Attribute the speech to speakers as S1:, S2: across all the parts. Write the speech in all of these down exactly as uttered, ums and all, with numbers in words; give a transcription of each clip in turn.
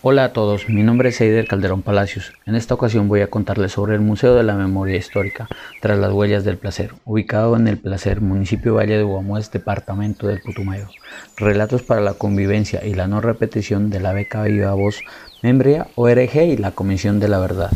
S1: Hola a todos, mi nombre es Eider Calderón Palacios. En esta ocasión voy a contarles sobre el Museo de la Memoria Histórica Tras las Huellas del Placer, ubicado en El Placer, municipio Valle de Guamués, departamento del Putumayo. Relatos para la convivencia y la no repetición de la beca Viva Voz Membria O R G y la Comisión de la Verdad.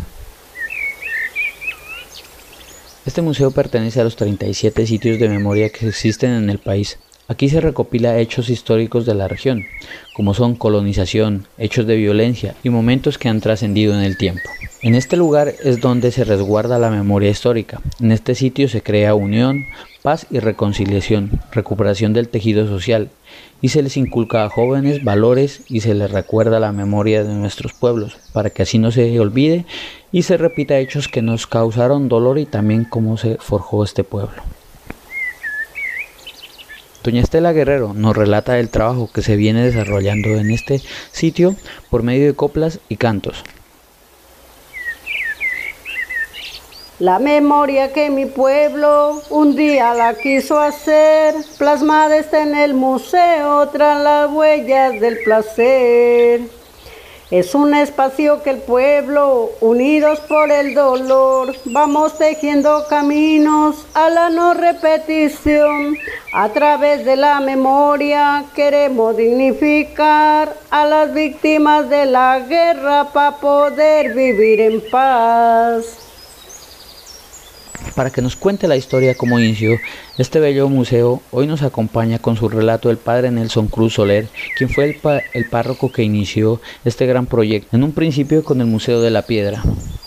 S1: Este museo pertenece a los treinta y siete sitios de memoria que existen en el país. Aquí se recopila hechos históricos de la región, como son colonización, hechos de violencia y momentos que han trascendido en el tiempo. En este lugar es donde se resguarda la memoria histórica. En este sitio se crea unión, paz y reconciliación, recuperación del tejido social, y se les inculca a jóvenes valores y se les recuerda la memoria de nuestros pueblos, para que así no se olvide y se repita hechos que nos causaron dolor y también cómo se forjó este pueblo. Doña Estela Guerrero nos relata el trabajo que se viene desarrollando en este sitio por medio de coplas y cantos.
S2: La memoria que mi pueblo un día la quiso hacer, plasmada está en el museo tras las huellas del placer. Es un espacio que el pueblo, unidos por el dolor, vamos tejiendo caminos a la no repetición. A través de la memoria queremos dignificar a las víctimas de la guerra para poder vivir en paz.
S1: Para que nos cuente la historia cómo inició este bello museo, hoy nos acompaña con su relato el padre Nelson Cruz Soler, quien fue el, pa el párroco que inició este gran proyecto, en un principio con el Museo de la Piedra.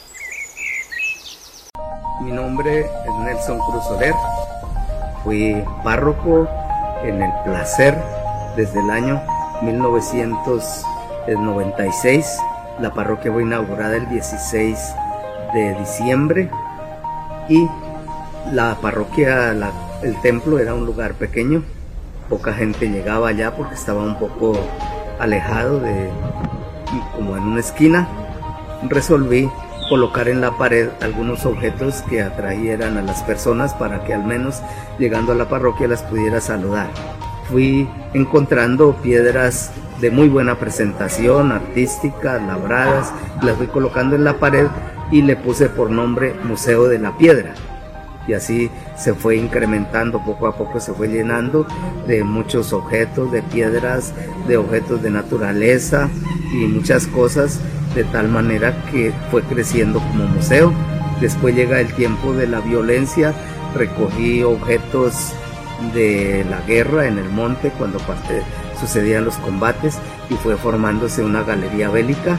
S3: Mi nombre es Nelson Cruz Soler, fui párroco en El Placer desde el año mil novecientos noventa y seis, la parroquia fue inaugurada el dieciséis de diciembre. Y la parroquia, la, el templo era un lugar pequeño, poca gente llegaba allá porque estaba un poco alejado de, como en una esquina. Resolví colocar en la pared algunos objetos que atrayeran a las personas para que al menos llegando a la parroquia las pudiera saludar. Fui encontrando piedras de muy buena presentación, artísticas, labradas, las fui colocando en la pared y le puse por nombre Museo de la Piedra, y así se fue incrementando, poco a poco se fue llenando de muchos objetos, de piedras, de objetos de naturaleza y muchas cosas, de tal manera que fue creciendo como museo. Después llega el tiempo de la violencia, recogí objetos de la guerra en el monte cuando parte, sucedían los combates, y fue formándose una galería bélica.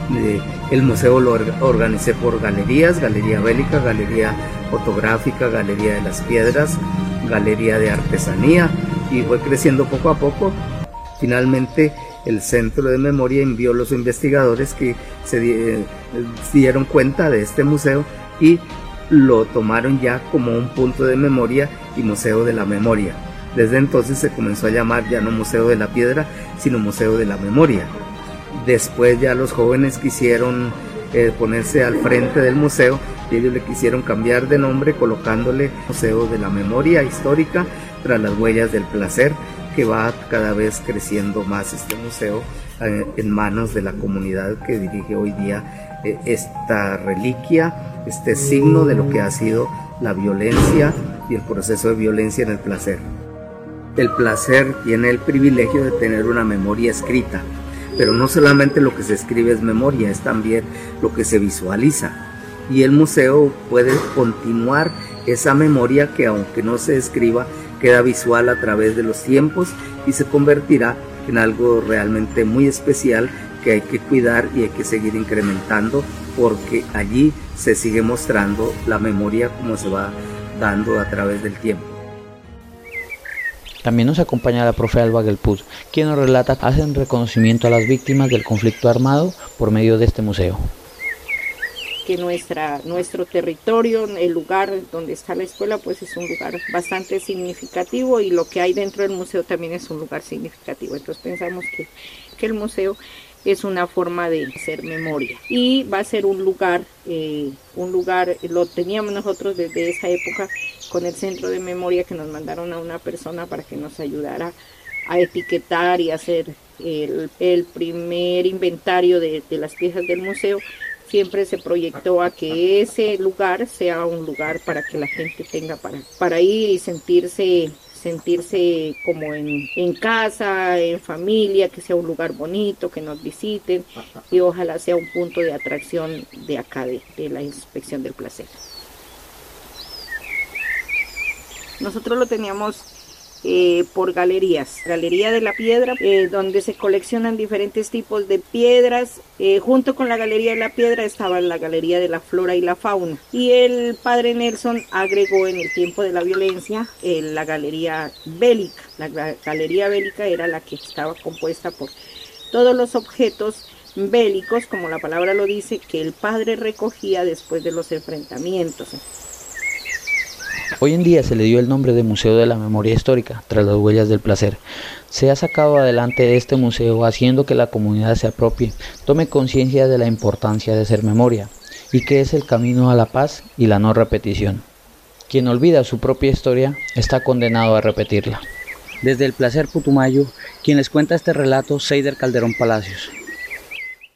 S3: El museo lo organicé por galerías, galería bélica, galería fotográfica, galería de las piedras, galería de artesanía, y fue creciendo poco a poco. Finalmente el Centro de Memoria envió a los investigadores que se dieron cuenta de este museo y lo tomaron ya como un punto de memoria y Museo de la Memoria. Desde entonces se comenzó a llamar ya no Museo de la Piedra, sino Museo de la Memoria. Después ya los jóvenes quisieron eh, ponerse al frente del museo y ellos le quisieron cambiar de nombre colocándole Museo de la Memoria Histórica Tras las Huellas del Placer, que va cada vez creciendo más este museo eh, en manos de la comunidad que dirige hoy día eh, esta reliquia, este signo de lo que ha sido la violencia y el proceso de violencia en El Placer. El Placer tiene el privilegio de tener una memoria escrita, pero no solamente lo que se escribe es memoria, es también lo que se visualiza. Y el museo puede continuar esa memoria que, aunque no se escriba, queda visual a través de los tiempos y se convertirá en algo realmente muy especial que hay que cuidar y hay que seguir incrementando, porque allí se sigue mostrando la memoria como se va dando a través del tiempo.
S1: También nos acompaña la profe Alba Gelpuz, quien nos relata hacen reconocimiento a las víctimas del conflicto armado por medio de este museo.
S4: Que nuestra, nuestro territorio, el lugar donde está la escuela, pues es un lugar bastante significativo, y lo que hay dentro del museo también es un lugar significativo. Entonces pensamos que, que el museo es una forma de hacer memoria y va a ser un lugar, eh, un lugar, lo teníamos nosotros desde esa época con el centro de memoria, que nos mandaron a una persona para que nos ayudara a etiquetar y hacer el, el primer inventario de, de las piezas del museo, siempre se proyectó a que ese lugar sea un lugar para que la gente tenga para, para ir y sentirse, sentirse como en, en casa, en familia, que sea un lugar bonito, que nos visiten y ojalá sea un punto de atracción de acá, de, de la Inspección del Placer. Nosotros lo teníamos eh, por galerías, Galería de la Piedra, eh, donde se coleccionan diferentes tipos de piedras. Eh, junto con la Galería de la Piedra estaba la Galería de la Flora y la Fauna. Y el padre Nelson agregó en el tiempo de la violencia eh, la Galería Bélica. La Galería Bélica era la que estaba compuesta por todos los objetos bélicos, como la palabra lo dice, que el padre recogía después de los enfrentamientos.
S1: Hoy en día se le dio el nombre de Museo de la Memoria Histórica, tras las huellas del placer. Se ha sacado adelante este museo haciendo que la comunidad se apropie, tome conciencia de la importancia de ser memoria, y que es el camino a la paz y la no repetición. Quien olvida su propia historia está condenado a repetirla. Desde el Placer Putumayo, quien les cuenta este relato, Seider Calderón Palacios.